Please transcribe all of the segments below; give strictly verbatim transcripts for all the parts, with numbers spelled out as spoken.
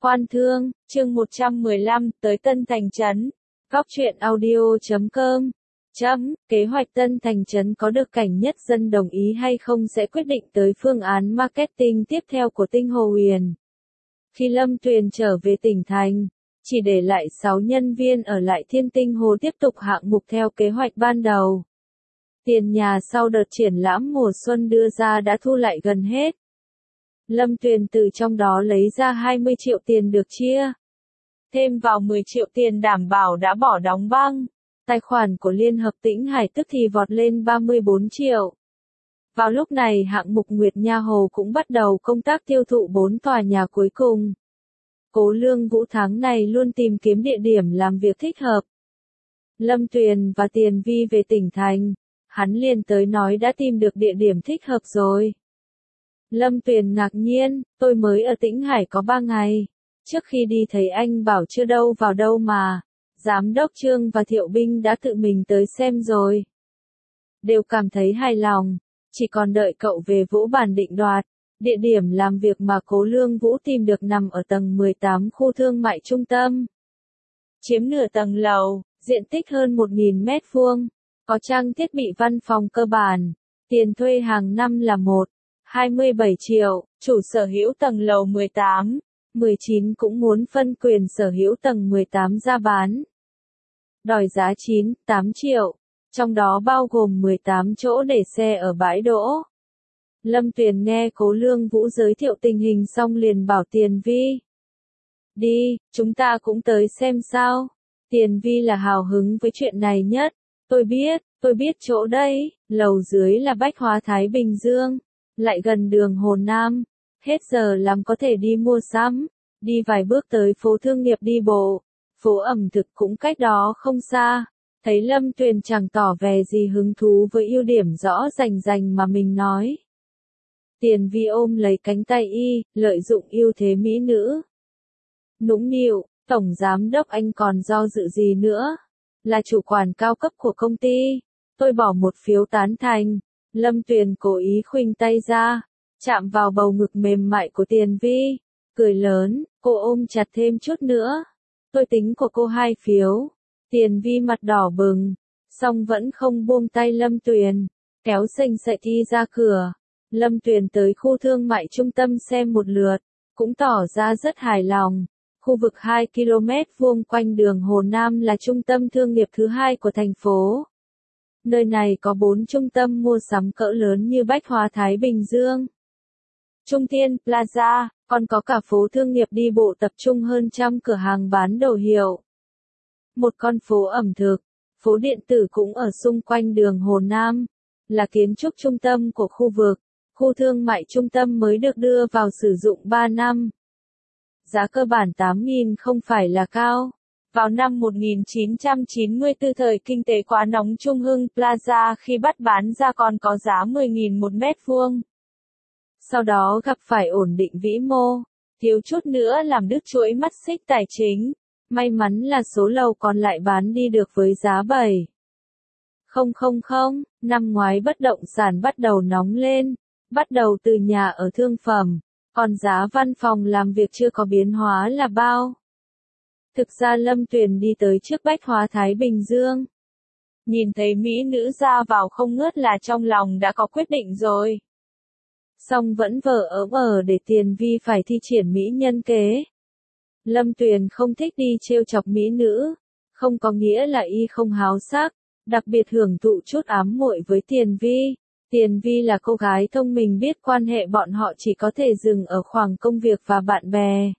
Quan Thương, chương một trăm mười lăm, tới Tân Thành Trấn. Góc truyện audio chấm com. Chấm, kế hoạch Tân Thành Trấn có được cảnh nhất dân đồng ý hay không sẽ quyết định tới phương án marketing tiếp theo của Tinh Hồ Huyền. Khi Lâm Tuyền trở về tỉnh thành, chỉ để lại sáu nhân viên ở lại Thiên Tinh Hồ tiếp tục hạng mục theo kế hoạch ban đầu. Tiền nhà sau đợt triển lãm mùa xuân đưa ra đã thu lại gần hết. Lâm Tuyền từ trong đó lấy ra hai mươi triệu tiền được chia. Thêm vào mười triệu tiền đảm bảo đã bỏ đóng băng. Tài khoản của Liên Hợp Tĩnh Hải tức thì vọt lên ba mươi bốn triệu. Vào lúc này hạng mục Nguyệt Nha Hồ cũng bắt đầu công tác tiêu thụ bốn tòa nhà cuối cùng. Cố Lương Vũ tháng này luôn tìm kiếm địa điểm làm việc thích hợp. Lâm Tuyền và Tiền Vi về tỉnh thành, hắn liền tới nói đã tìm được địa điểm thích hợp rồi. Lâm Tuyền ngạc nhiên, tôi mới ở Tĩnh Hải có ba ngày. Trước khi đi thấy anh bảo chưa đâu vào đâu mà. Giám đốc Trương và Thiệu Binh đã tự mình tới xem rồi. Đều cảm thấy hài lòng, chỉ còn đợi cậu về vỗ bàn định đoạt. Địa điểm làm việc mà Cố Lương Vũ tìm được nằm ở tầng mười tám khu thương mại trung tâm. Chiếm nửa tầng lầu, diện tích hơn một nghìn mét vuông, có trang thiết bị văn phòng cơ bản. Tiền thuê hàng năm là một phẩy hai mươi bảy triệu, chủ sở hữu tầng lầu mười tám, mười chín cũng muốn phân quyền sở hữu tầng mười tám ra bán. Đòi giá chín, tám triệu, trong đó bao gồm mười tám chỗ để xe ở bãi đỗ. Lâm Tuyền nghe Cố Lương Vũ giới thiệu tình hình xong liền bảo Tiền Vi. Đi, chúng ta cũng tới xem sao. Tiền Vi là hào hứng với chuyện này nhất. Tôi biết, tôi biết chỗ đây, lầu dưới là Bách Hóa Thái Bình Dương. Lại gần đường Hồ Nam, hết giờ làm có thể đi mua sắm, đi vài bước tới phố thương nghiệp đi bộ, phố ẩm thực cũng cách đó không xa. Thấy Lâm Tuyền chẳng tỏ vẻ gì hứng thú với ưu điểm rõ rành rành mà mình nói. Tiền Vi ôm lấy cánh tay y, lợi dụng ưu thế mỹ nữ. Nũng nịu, tổng giám đốc anh còn do dự gì nữa? Là chủ quản cao cấp của công ty, tôi bỏ một phiếu tán thành. Lâm Tuyền cố ý khuỳnh tay ra, chạm vào bầu ngực mềm mại của Tiền Vi, cười lớn, cô ôm chặt thêm chút nữa. Tôi tính của cô hai phiếu. Tiền Vi mặt đỏ bừng, song vẫn không buông tay Lâm Tuyền, kéo xanh sậy đi ra cửa. Lâm Tuyền tới khu thương mại trung tâm xem một lượt, cũng tỏ ra rất hài lòng. Khu vực hai ki lô mét vuông quanh đường Hồ Nam là trung tâm thương nghiệp thứ hai của thành phố. Nơi này có bốn trung tâm mua sắm cỡ lớn như Bách Hóa Thái Bình Dương, Trung Thiên Plaza, còn có cả phố thương nghiệp đi bộ tập trung hơn trăm cửa hàng bán đồ hiệu. Một con phố ẩm thực, phố điện tử cũng ở xung quanh đường Hồ Nam, là kiến trúc trung tâm của khu vực. Khu thương mại trung tâm mới được đưa vào sử dụng ba năm. Giá cơ bản tám nghìn không phải là cao. Vào năm một nghìn chín trăm chín mươi tư thời kinh tế quá nóng Trung Hưng Plaza khi bắt bán ra còn có giá mười nghìn một mét vuông. Sau đó gặp phải ổn định vĩ mô, thiếu chút nữa làm đứt chuỗi mắt xích tài chính. May mắn là số lầu còn lại bán đi được với giá bảy không không không. Năm ngoái bất động sản bắt đầu nóng lên, bắt đầu từ nhà ở thương phẩm, còn giá văn phòng làm việc chưa có biến hóa là bao. Thực ra Lâm Tuyền đi tới trước Bách Hóa Thái Bình Dương. Nhìn thấy mỹ nữ ra vào không ngớt là trong lòng đã có quyết định rồi. Song vẫn vờ ỡm ở để Tiền Vi phải thi triển mỹ nhân kế. Lâm Tuyền không thích đi trêu chọc mỹ nữ, không có nghĩa là y không háo sắc, đặc biệt hưởng thụ chút ám muội với Tiền Vi. Tiền Vi là cô gái thông minh biết quan hệ bọn họ chỉ có thể dừng ở khoảng công việc và bạn bè.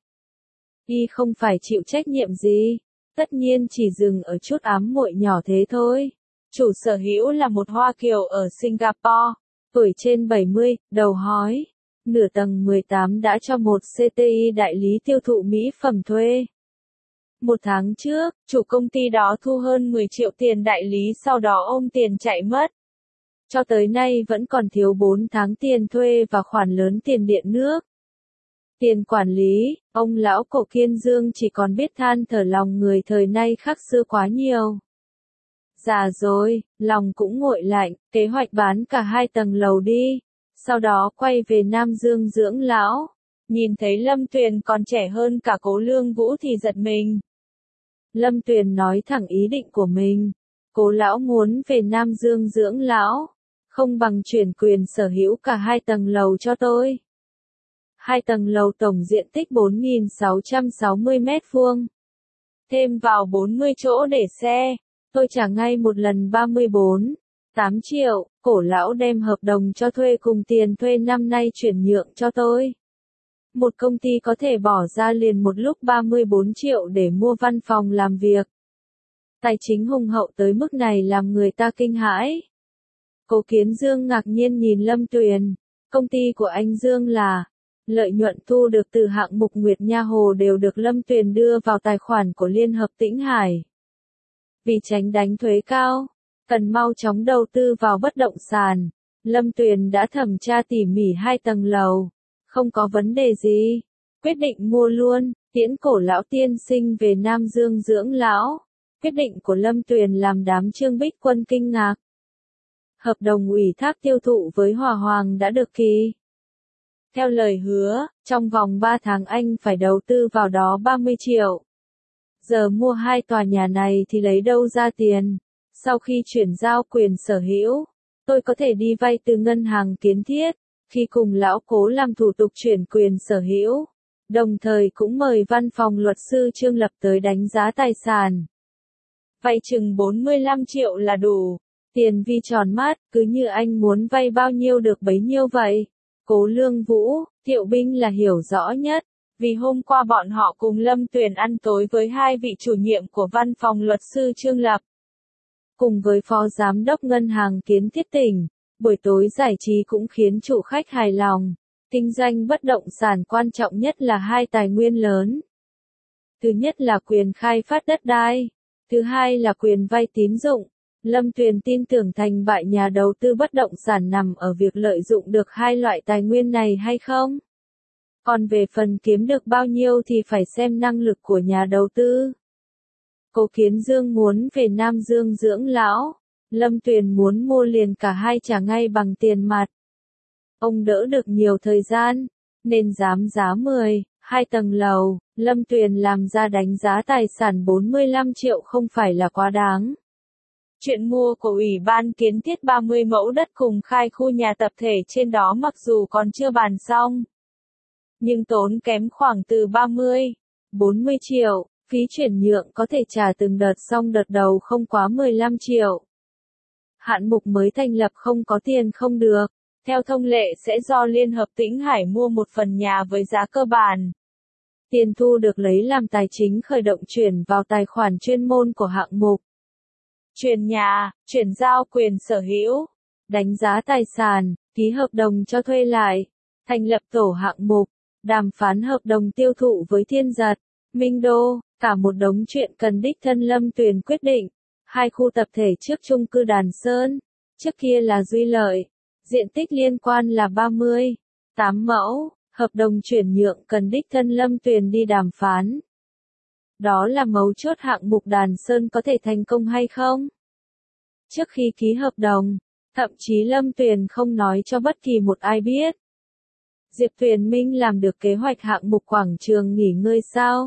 Y không phải chịu trách nhiệm gì, tất nhiên chỉ dừng ở chút ám muội nhỏ thế thôi. Chủ sở hữu là một Hoa Kiều ở Singapore, tuổi trên bảy mươi, đầu hói. Nửa tầng mười tám đã cho một xê tê i đại lý tiêu thụ mỹ phẩm thuê. Một tháng trước, chủ công ty đó thu hơn mười triệu tiền đại lý sau đó ôm tiền chạy mất. Cho tới nay vẫn còn thiếu bốn tháng tiền thuê và khoản lớn tiền điện nước. Tiền quản lý, ông lão cổ Kiên Dương chỉ còn biết than thở lòng người thời nay khác xưa quá nhiều. Già rồi, lòng cũng nguội lạnh, kế hoạch bán cả hai tầng lầu đi, sau đó quay về Nam Dương dưỡng lão. Nhìn thấy Lâm Tuyền còn trẻ hơn cả Cố Lương Vũ thì giật mình. Lâm Tuyền nói thẳng ý định của mình. Cố lão muốn về Nam Dương dưỡng lão, không bằng chuyển quyền sở hữu cả hai tầng lầu cho tôi. Hai tầng lầu tổng diện tích bốn nghìn sáu trăm sáu mươi mét vuông. Thêm vào bốn mươi chỗ để xe, tôi trả ngay một lần ba mươi bốn phẩy tám triệu, Cổ lão đem hợp đồng cho thuê cùng tiền thuê năm nay chuyển nhượng cho tôi. Một công ty có thể bỏ ra liền một lúc ba mươi bốn triệu để mua văn phòng làm việc. Tài chính hùng hậu tới mức này làm người ta kinh hãi. Cố Kiến Dương ngạc nhiên nhìn Lâm Tuyền, công ty của anh Dương là, lợi nhuận thu được từ hạng mục Nguyệt Nha Hồ đều được Lâm Tuyền đưa vào tài khoản của Liên hợp Tĩnh Hải. Vì tránh đánh thuế cao, cần mau chóng đầu tư vào bất động sản, Lâm Tuyền đã thẩm tra tỉ mỉ hai tầng lầu, không có vấn đề gì, quyết định mua luôn, tiễn Cổ lão tiên sinh về Nam Dương dưỡng lão. Quyết định của Lâm Tuyền làm đám Trương Bích Quân kinh ngạc. Hợp đồng ủy thác tiêu thụ với Hòa Hoàng đã được ký. Theo lời hứa, trong vòng ba tháng anh phải đầu tư vào đó ba mươi triệu. Giờ mua hai tòa nhà này thì lấy đâu ra tiền? Sau khi chuyển giao quyền sở hữu, tôi có thể đi vay từ ngân hàng Kiến Thiết, khi cùng lão Cố làm thủ tục chuyển quyền sở hữu. Đồng thời cũng mời văn phòng luật sư Trương Lập tới đánh giá tài sản. Vay chừng bốn mươi lăm triệu là đủ. Tiền Vi tròn mắt, cứ như anh muốn vay bao nhiêu được bấy nhiêu vậy. Cố Lương Vũ, Thiệu Binh là hiểu rõ nhất, vì hôm qua bọn họ cùng Lâm Tuyền ăn tối với hai vị chủ nhiệm của văn phòng luật sư Trương Lập. Cùng với phó giám đốc ngân hàng Kiến Thiết tỉnh, buổi tối giải trí cũng khiến chủ khách hài lòng. Kinh doanh bất động sản quan trọng nhất là hai tài nguyên lớn. Thứ nhất là quyền khai phát đất đai. Thứ hai là quyền vay tín dụng. Lâm Tuyền tin tưởng thành bại nhà đầu tư bất động sản nằm ở việc lợi dụng được hai loại tài nguyên này hay không. Còn về phần kiếm được bao nhiêu thì phải xem năng lực của nhà đầu tư. Cố Kiến Dương muốn về Nam Dương dưỡng lão. Lâm Tuyền muốn mua liền cả hai trả ngay bằng tiền mặt. Ông đỡ được nhiều thời gian, nên dám giá mười, hai tầng lầu, Lâm Tuyền làm ra đánh giá tài sản bốn mươi lăm triệu không phải là quá đáng. Chuyện mua của Ủy ban Kiến Thiết ba mươi mẫu đất cùng khai khu nhà tập thể trên đó mặc dù còn chưa bàn xong, nhưng tốn kém khoảng từ ba mươi, bốn mươi triệu, phí chuyển nhượng có thể trả từng đợt xong đợt đầu không quá mười lăm triệu. Hạng mục mới thành lập không có tiền không được. Theo thông lệ sẽ do Liên hợp Tĩnh Hải mua một phần nhà với giá cơ bản. Tiền thu được lấy làm tài chính khởi động chuyển vào tài khoản chuyên môn của hạng mục. Chuyển nhà, chuyển giao quyền sở hữu, đánh giá tài sản, ký hợp đồng cho thuê lại, thành lập tổ hạng mục, đàm phán hợp đồng tiêu thụ với Thiên Giật, Minh Đô, cả một đống chuyện cần đích thân Lâm Tuyền quyết định. Hai khu tập thể trước chung cư Đàn Sơn, trước kia là Duy Lợi. Diện tích liên quan là ba mươi tám mẫu, hợp đồng chuyển nhượng cần đích thân Lâm Tuyền đi đàm phán. Đó là mấu chốt hạng mục Đàn Sơn có thể thành công hay không? Trước khi ký hợp đồng, thậm chí Lâm Tuyền không nói cho bất kỳ một ai biết. Diệp Tuyền Minh làm được kế hoạch hạng mục quảng trường nghỉ ngơi sao?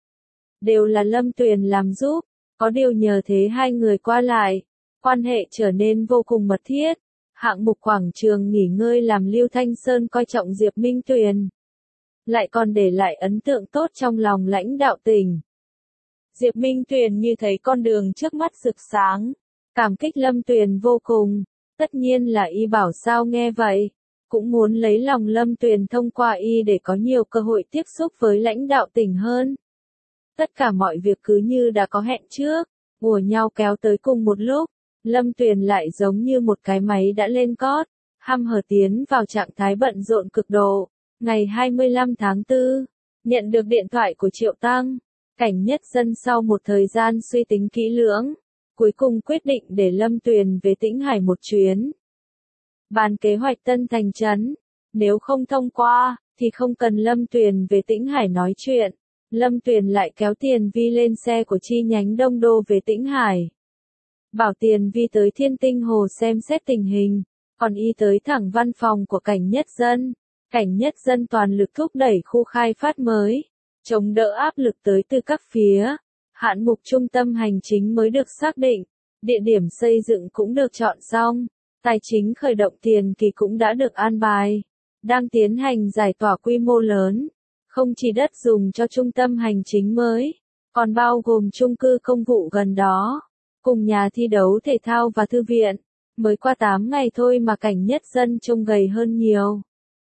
Đều là Lâm Tuyền làm giúp, có điều nhờ thế hai người qua lại, quan hệ trở nên vô cùng mật thiết. Hạng mục quảng trường nghỉ ngơi làm Lưu Thanh Sơn coi trọng Diệp Minh Tuyền. Lại còn để lại ấn tượng tốt trong lòng lãnh đạo tỉnh. Diệp Minh Tuyền như thấy con đường trước mắt rực sáng. Cảm kích Lâm Tuyền vô cùng. Tất nhiên là y bảo sao nghe vậy. Cũng muốn lấy lòng Lâm Tuyền thông qua y để có nhiều cơ hội tiếp xúc với lãnh đạo tỉnh hơn. Tất cả mọi việc cứ như đã có hẹn trước, ùa nhau kéo tới cùng một lúc. Lâm Tuyền lại giống như một cái máy đã lên cót, hăm hở tiến vào trạng thái bận rộn cực độ. Ngày hai mươi lăm tháng tư, nhận được điện thoại của Triệu Tăng, Cảnh Nhất Dân sau một thời gian suy tính kỹ lưỡng, cuối cùng quyết định để Lâm Tuyền về Tĩnh Hải một chuyến. Bàn kế hoạch Tân Thành Trấn, nếu không thông qua, thì không cần Lâm Tuyền về Tĩnh Hải nói chuyện. Lâm Tuyền lại kéo Tiền Vi lên xe của chi nhánh Đông Đô về Tĩnh Hải. Bảo Tiền Vi tới Thiên Tinh Hồ xem xét tình hình, còn y tới thẳng văn phòng của Cảnh Nhất Dân. Cảnh Nhất Dân toàn lực thúc đẩy khu khai phát mới, chống đỡ áp lực tới từ các phía. Hạng mục trung tâm hành chính mới được xác định, địa điểm xây dựng cũng được chọn xong, tài chính khởi động tiền kỳ cũng đã được an bài, đang tiến hành giải tỏa quy mô lớn, không chỉ đất dùng cho trung tâm hành chính mới, còn bao gồm chung cư công vụ gần đó, cùng nhà thi đấu thể thao và thư viện. Mới qua tám ngày thôi mà Cảnh Nhất Dân trông gầy hơn nhiều.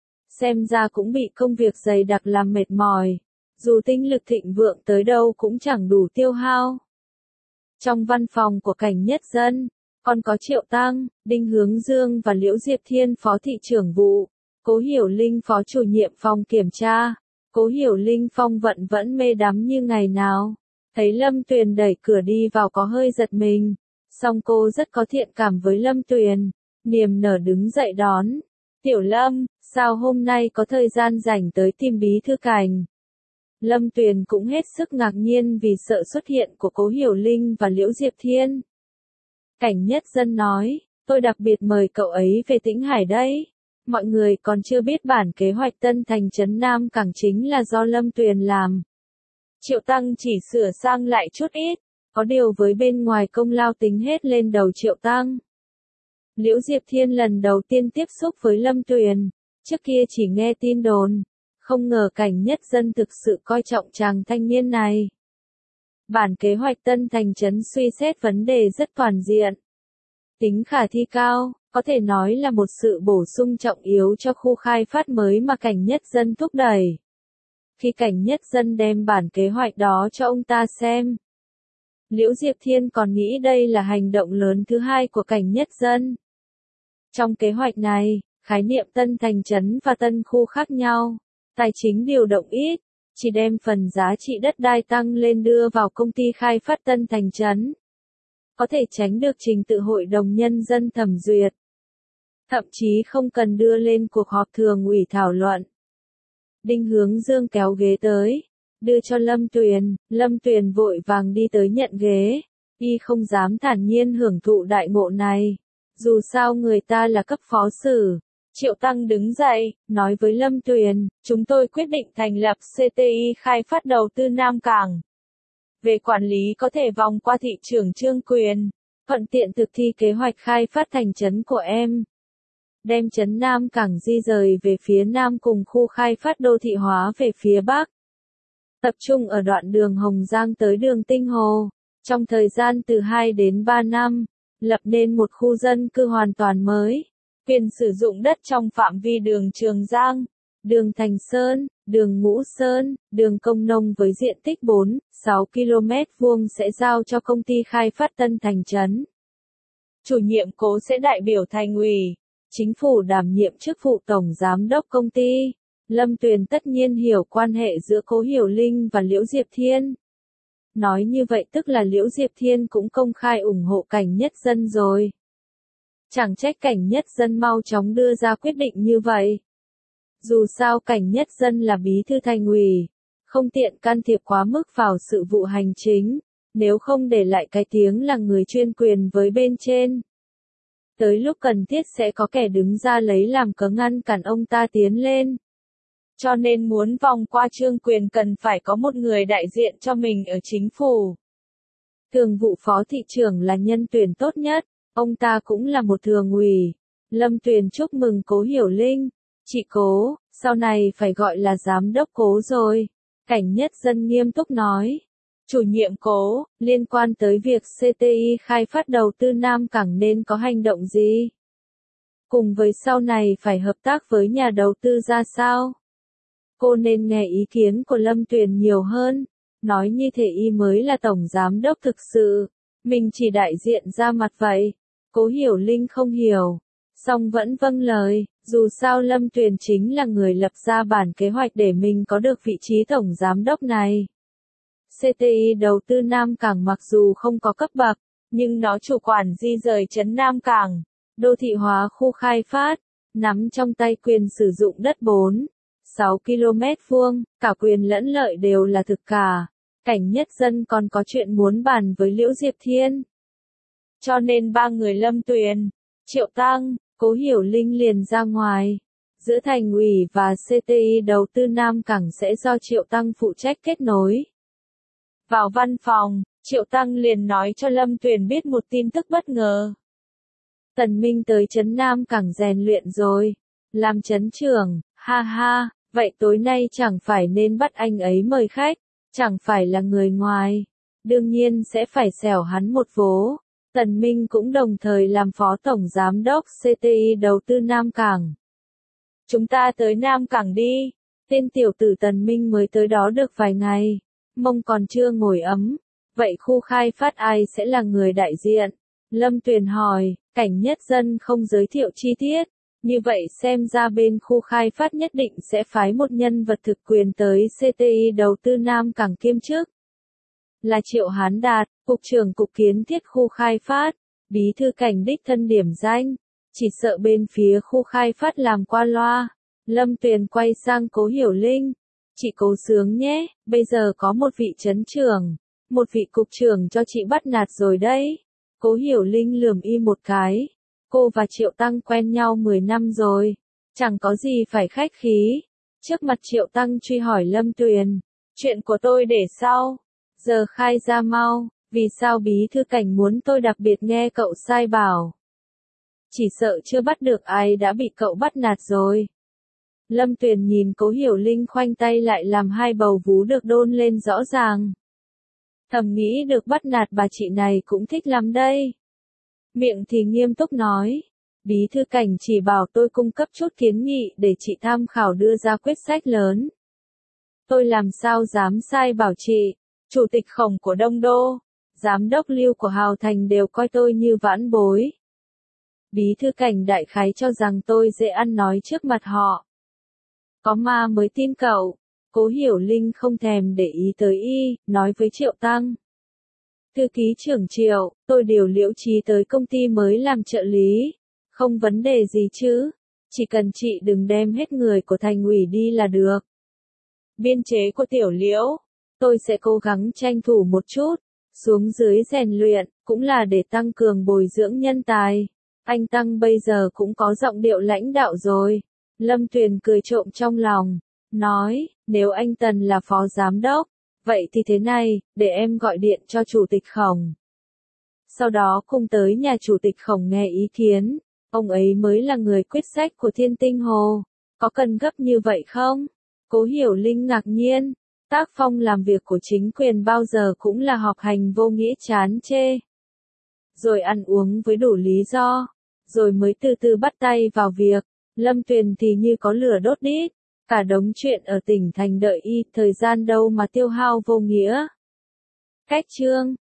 Xem ra cũng bị công việc dày đặc làm mệt mỏi, dù tinh lực thịnh vượng tới đâu cũng chẳng đủ tiêu hao. Trong văn phòng của Cảnh Nhất Dân, còn có Triệu Tăng, Đinh Hướng Dương và Liễu Diệp Thiên phó thị trưởng vụ, Cố Hiểu Linh phó chủ nhiệm phòng kiểm tra. Cố Hiểu Linh phong vận vẫn mê đắm như ngày nào. Thấy Lâm Tuyền đẩy cửa đi vào có hơi giật mình, song cô rất có thiện cảm với Lâm Tuyền, niềm nở đứng dậy đón. Tiểu Lâm, sao hôm nay có thời gian rảnh tới tìm bí thư Cảnh? Lâm Tuyền cũng hết sức ngạc nhiên vì sự xuất hiện của Cố Hiểu Linh và Liễu Diệp Thiên. Cảnh Nhất Dân nói, tôi đặc biệt mời cậu ấy về Tĩnh Hải đấy. Mọi người còn chưa biết bản kế hoạch Tân Thành Trấn Nam Cảng chính là do Lâm Tuyền làm. Triệu Tăng chỉ sửa sang lại chút ít, có điều với bên ngoài công lao tính hết lên đầu Triệu Tăng. Liễu Diệp Thiên lần đầu tiên tiếp xúc với Lâm Tuyền, trước kia chỉ nghe tin đồn, không ngờ Cảnh Nhất Dân thực sự coi trọng chàng thanh niên này. Bản kế hoạch Tân Thành Trấn suy xét vấn đề rất toàn diện, tính khả thi cao, có thể nói là một sự bổ sung trọng yếu cho khu khai phát mới mà Cảnh Nhất Dân thúc đẩy. Khi Cảnh Nhất Dân đem bản kế hoạch đó cho ông ta xem, Liễu Diệp Thiên còn nghĩ đây là hành động lớn thứ hai của Cảnh Nhất Dân. Trong kế hoạch này, khái niệm Tân Thành Trấn và Tân Khu khác nhau, tài chính điều động ít, chỉ đem phần giá trị đất đai tăng lên đưa vào công ty khai phát Tân Thành Trấn. Có thể tránh được trình tự hội đồng nhân dân thẩm duyệt. Thậm chí không cần đưa lên cuộc họp thường ủy thảo luận. Đinh Hướng Dương kéo ghế tới, đưa cho Lâm Tuyền, Lâm Tuyền vội vàng đi tới nhận ghế, y không dám thản nhiên hưởng thụ đại ngộ này, dù sao người ta là cấp phó sử. Triệu Tăng đứng dậy, nói với Lâm Tuyền, chúng tôi quyết định thành lập xê tê i khai phát đầu tư Nam Cảng. Về quản lý có thể vòng qua thị trưởng Trương Quyền, thuận tiện thực thi kế hoạch khai phát thành trấn của em. Đem trấn Nam Cảng di rời về phía Nam cùng khu khai phát đô thị hóa về phía Bắc. Tập trung ở đoạn đường Hồng Giang tới đường Tinh Hồ, trong thời gian từ hai đến ba năm, lập nên một khu dân cư hoàn toàn mới. Quyền sử dụng đất trong phạm vi đường Trường Giang, đường Thành Sơn, đường Ngũ Sơn, đường Công Nông với diện tích bốn phẩy sáu ki lô mét vuông sẽ giao cho công ty khai phát Tân Thành Trấn. Chủ nhiệm Cố sẽ đại biểu Thành ủy, Chính phủ đảm nhiệm chức vụ Tổng Giám đốc công ty. Lâm Tuyền tất nhiên hiểu quan hệ giữa Cố Hiểu Linh và Liễu Diệp Thiên. Nói như vậy tức là Liễu Diệp Thiên cũng công khai ủng hộ Cảnh Nhất Dân rồi. Chẳng trách Cảnh Nhất Dân mau chóng đưa ra quyết định như vậy. Dù sao Cảnh Nhất Dân là bí thư thành ủy, không tiện can thiệp quá mức vào sự vụ hành chính, nếu không để lại cái tiếng là người chuyên quyền với bên trên. Tới lúc cần thiết sẽ có kẻ đứng ra lấy làm cớ ngăn cản ông ta tiến lên. Cho nên muốn vòng qua Trương Quyền cần phải có một người đại diện cho mình ở chính phủ. Thường vụ phó thị trưởng là nhân tuyển tốt nhất, ông ta cũng là một thường ủy. Lâm Tuyền chúc mừng Cố Hiểu Linh. Chị Cố, sau này phải gọi là giám đốc Cố rồi. Cảnh Nhất Dân nghiêm túc nói. Chủ nhiệm Cố, liên quan tới việc xê tê i khai phát đầu tư Nam Cảng nên có hành động gì? Cùng với sau này phải hợp tác với nhà đầu tư ra sao? Cô nên nghe ý kiến của Lâm Tuyền nhiều hơn. Nói như thể y mới là tổng giám đốc thực sự. Mình chỉ đại diện ra mặt vậy. Cố Hiểu Linh không hiểu. Song vẫn vâng lời. Dù sao Lâm Tuyền chính là người lập ra bản kế hoạch để mình có được vị trí tổng giám đốc này. xê tê i đầu tư Nam Cảng mặc dù không có cấp bậc, nhưng nó chủ quản di rời trấn Nam Cảng, đô thị hóa khu khai phát, nắm trong tay quyền sử dụng đất bốn phẩy sáu ki lô mét vuông, cả quyền lẫn lợi đều là thực cả. Cảnh Nhất Dân còn có chuyện muốn bàn với Liễu Diệp Thiên. Cho nên ba người Lâm Tuyền, Triệu Tăng, Cố Hiểu Linh liền ra ngoài. giữa Thành ủy và xê tê i đầu tư Nam Cảng sẽ do Triệu Tăng phụ trách kết nối. Vào văn phòng, Triệu Tăng liền nói cho Lâm Tuyền biết một tin tức bất ngờ. Tần Minh tới trấn Nam Cảng rèn luyện rồi. Làm trấn trưởng, ha ha, vậy tối nay chẳng phải nên bắt anh ấy mời khách, chẳng phải là người ngoài. Đương nhiên sẽ phải xẻo hắn một vố. Tần Minh cũng đồng thời làm phó tổng giám đốc xê tê i đầu tư Nam Cảng. Chúng ta tới Nam Cảng đi. Tên tiểu tử Tần Minh mới tới đó được vài ngày. Mông còn chưa ngồi ấm. Vậy khu khai phát ai sẽ là người đại diện? Lâm Tuyền hỏi, Cảnh Nhất Dân không giới thiệu chi tiết. Như vậy xem ra bên khu khai phát nhất định sẽ phái một nhân vật thực quyền tới xê tê i đầu tư Nam Cảng kiêm chức. Là Triệu Hán Đạt, Cục trưởng Cục Kiến thiết khu khai phát, Bí thư Cảnh đích thân điểm danh. Chỉ sợ bên phía khu khai phát làm qua loa. Lâm Tuyền quay sang Cố Hiểu Linh. Chị cố sướng nhé, bây giờ có một vị trấn trưởng, một vị cục trưởng cho chị bắt nạt rồi đấy. Cố Hiểu Linh lườm y một cái. Cô và Triệu Tăng quen nhau mười năm rồi. Chẳng có gì phải khách khí. Trước mặt Triệu Tăng truy hỏi Lâm Tuyền. Chuyện của tôi để sau. Giờ khai ra mau. Vì sao Bí thư Cảnh muốn tôi đặc biệt nghe cậu sai bảo? Chỉ sợ chưa bắt được ai đã bị cậu bắt nạt rồi. Lâm Tuyền nhìn Cố Hiểu Linh khoanh tay lại làm hai bầu vú được đôn lên rõ ràng. Thầm nghĩ được bắt nạt bà chị này cũng thích lắm đây. Miệng thì nghiêm túc nói. Bí thư Cảnh chỉ bảo tôi cung cấp chút kiến nghị để chị tham khảo đưa ra quyết sách lớn. Tôi làm sao dám sai bảo chị. Chủ tịch Khổng của Đông Đô, giám đốc Lưu của Hào Thành đều coi tôi như vãn bối. Bí thư Cảnh đại khái cho rằng tôi dễ ăn nói trước mặt họ. Có ma mới tin cậu. Cố Hiểu Linh không thèm để ý tới y, nói với Triệu Tăng. Thư ký trưởng Triệu, tôi điều Liễu Trí tới công ty mới làm trợ lý. Không vấn đề gì chứ. Chỉ cần chị đừng đem hết người của thành ủy đi là được. Biên chế của Tiểu Liễu, tôi sẽ cố gắng tranh thủ một chút. Xuống dưới rèn luyện, cũng là để tăng cường bồi dưỡng nhân tài. Anh Tăng bây giờ cũng có giọng điệu lãnh đạo rồi. Lâm Tuyền cười trộm trong lòng. Nói, nếu anh Tần là phó giám đốc, vậy thì thế này, để em gọi điện cho chủ tịch Khổng. Sau đó cùng tới nhà chủ tịch Khổng nghe ý kiến. Ông ấy mới là người quyết sách của Thiên Tinh Hồ. Có cần gấp như vậy không? Cố Hiểu Linh ngạc nhiên. Tác phong làm việc của chính quyền bao giờ cũng là họp hành vô nghĩa chán chê. Rồi ăn uống với đủ lý do. Rồi mới từ từ bắt tay vào việc. Lâm Tuyền thì như có lửa đốt đít. Cả đống chuyện ở tỉnh thành đợi y, thời gian đâu mà tiêu hao vô nghĩa. Cách chương